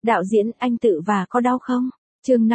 Đạo diễn, anh tự và có đau không? Chương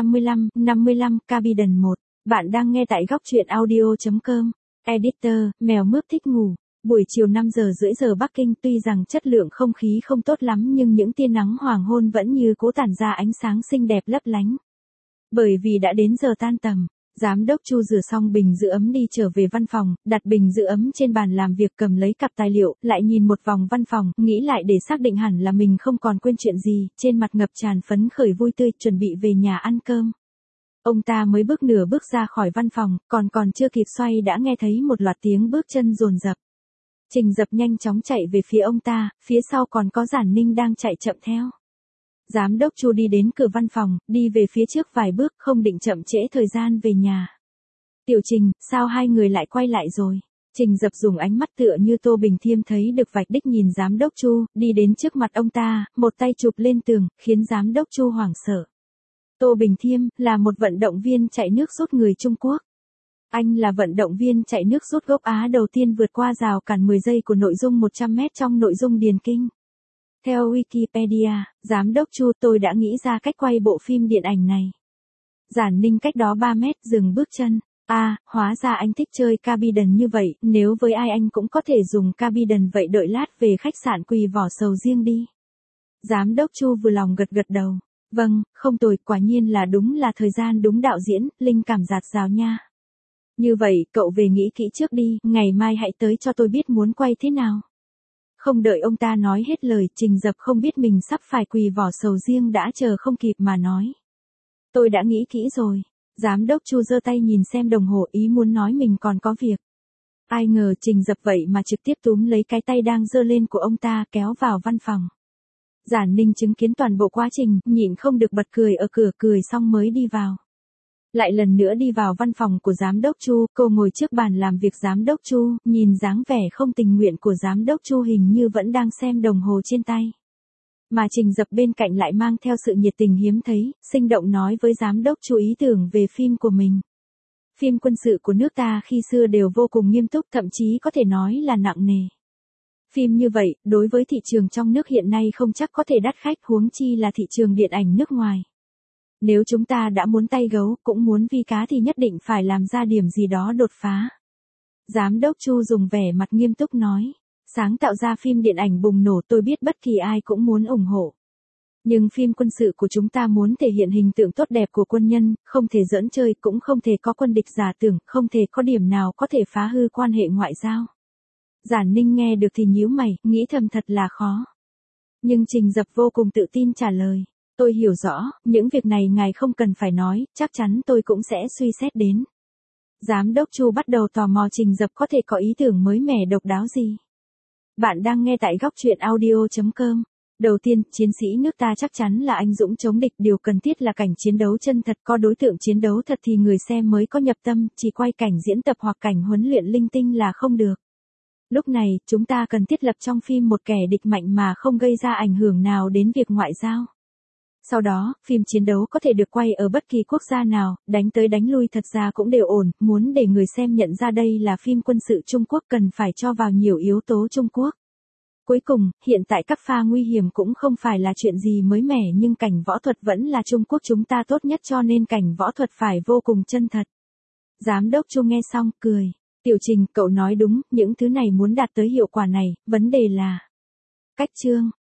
55, Carbidon 1. Bạn đang nghe tại góc truyện audio.com. Editor, mèo mướp thích ngủ. Buổi chiều 5:30 giờ Bắc Kinh, tuy rằng chất lượng không khí không tốt lắm nhưng những tia nắng hoàng hôn vẫn như cố tản ra ánh sáng xinh đẹp lấp lánh. Bởi vì đã đến giờ tan tầm, Giám đốc Chu rửa xong bình giữ ấm đi trở về văn phòng, đặt bình giữ ấm trên bàn làm việc, cầm lấy cặp tài liệu, lại nhìn một vòng văn phòng, nghĩ lại để xác định hẳn là mình không còn quên chuyện gì, trên mặt ngập tràn phấn khởi vui tươi, chuẩn bị về nhà ăn cơm. Ông ta mới bước nửa bước ra khỏi văn phòng, còn chưa kịp xoay đã nghe thấy một loạt tiếng bước chân dồn dập. Trình Dập nhanh chóng chạy về phía ông ta, phía sau còn có Giản Ninh đang chạy chậm theo. Giám đốc Chu đi đến cửa văn phòng, đi về phía trước vài bước, không định chậm trễ thời gian về nhà. Tiểu Trình, sao hai người lại quay lại rồi? Trình Dập dùng ánh mắt tựa như Tô Bình Thiêm thấy được vạch đích nhìn giám đốc Chu, đi đến trước mặt ông ta, một tay chụp lên tường, khiến giám đốc Chu hoảng sợ. Tô Bình Thiêm là một vận động viên chạy nước rút người Trung Quốc. Anh là vận động viên chạy nước rút gốc Á đầu tiên vượt qua rào cản 10 giây của nội dung 100m trong nội dung điền kinh. Theo Wikipedia, Giám đốc Chu, tôi đã nghĩ ra cách quay bộ phim điện ảnh này. Giản Ninh cách đó 3 mét dừng bước chân. Hóa ra anh thích chơi Carbidon như vậy, nếu với ai anh cũng có thể dùng Carbidon, vậy đợi lát về khách sạn quỳ vỏ sầu riêng đi. Giám đốc Chu vừa lòng gật gật đầu. Vâng, không tồi, quả nhiên là đúng là thời gian đúng đạo diễn, linh cảm dạt dào nha. Như vậy, cậu về nghĩ kỹ trước đi, ngày mai hãy tới cho tôi biết muốn quay thế nào. Không đợi ông ta nói hết lời, Trình Dập không biết mình sắp phải quỳ vỏ sầu riêng đã chờ không kịp mà nói. Tôi đã nghĩ kỹ rồi. Giám đốc Chu giơ tay nhìn xem đồng hồ, ý muốn nói mình còn có việc. Ai ngờ Trình Dập vậy mà trực tiếp túm lấy cái tay đang giơ lên của ông ta kéo vào văn phòng. Giản Ninh chứng kiến toàn bộ quá trình, nhịn không được bật cười ở cửa, cười xong mới đi vào. Lại lần nữa đi vào văn phòng của giám đốc Chu, cô ngồi trước bàn làm việc giám đốc Chu, nhìn dáng vẻ không tình nguyện của giám đốc Chu hình như vẫn đang xem đồng hồ trên tay. Mà Trình Dập bên cạnh lại mang theo sự nhiệt tình hiếm thấy, sinh động nói với giám đốc Chu ý tưởng về phim của mình. Phim quân sự của nước ta khi xưa đều vô cùng nghiêm túc, thậm chí có thể nói là nặng nề. Phim như vậy, đối với thị trường trong nước hiện nay không chắc có thể đắt khách, huống chi là thị trường điện ảnh nước ngoài. Nếu chúng ta đã muốn tay gấu, cũng muốn vi cá thì nhất định phải làm ra điểm gì đó đột phá. Giám đốc Chu dùng vẻ mặt nghiêm túc nói. Sáng tạo ra phim điện ảnh bùng nổ, tôi biết bất kỳ ai cũng muốn ủng hộ. Nhưng phim quân sự của chúng ta muốn thể hiện hình tượng tốt đẹp của quân nhân, không thể giỡn chơi, cũng không thể có quân địch giả tưởng, không thể có điểm nào có thể phá hư quan hệ ngoại giao. Giản Ninh nghe được thì nhíu mày, nghĩ thầm thật là khó. Nhưng Trình Dập vô cùng tự tin trả lời. Tôi hiểu rõ, những việc này ngài không cần phải nói, chắc chắn tôi cũng sẽ suy xét đến. Giám đốc Chu bắt đầu tò mò Trình Dập có thể có ý tưởng mới mẻ độc đáo gì. Bạn đang nghe tại góc truyện audio.com. Đầu tiên, chiến sĩ nước ta chắc chắn là anh dũng chống địch, điều cần thiết là cảnh chiến đấu chân thật, có đối tượng chiến đấu thật thì người xem mới có nhập tâm, chỉ quay cảnh diễn tập hoặc cảnh huấn luyện linh tinh là không được. Lúc này, chúng ta cần thiết lập trong phim một kẻ địch mạnh mà không gây ra ảnh hưởng nào đến việc ngoại giao. Sau đó, phim chiến đấu có thể được quay ở bất kỳ quốc gia nào, đánh tới đánh lui thật ra cũng đều ổn, muốn để người xem nhận ra đây là phim quân sự Trung Quốc cần phải cho vào nhiều yếu tố Trung Quốc. Cuối cùng, hiện tại các pha nguy hiểm cũng không phải là chuyện gì mới mẻ nhưng cảnh võ thuật vẫn là Trung Quốc chúng ta tốt nhất cho nên cảnh võ thuật phải vô cùng chân thật. Giám đốc Chu nghe xong, cười. Tiểu Trình, cậu nói đúng, những thứ này muốn đạt tới hiệu quả này, vấn đề là cách chương.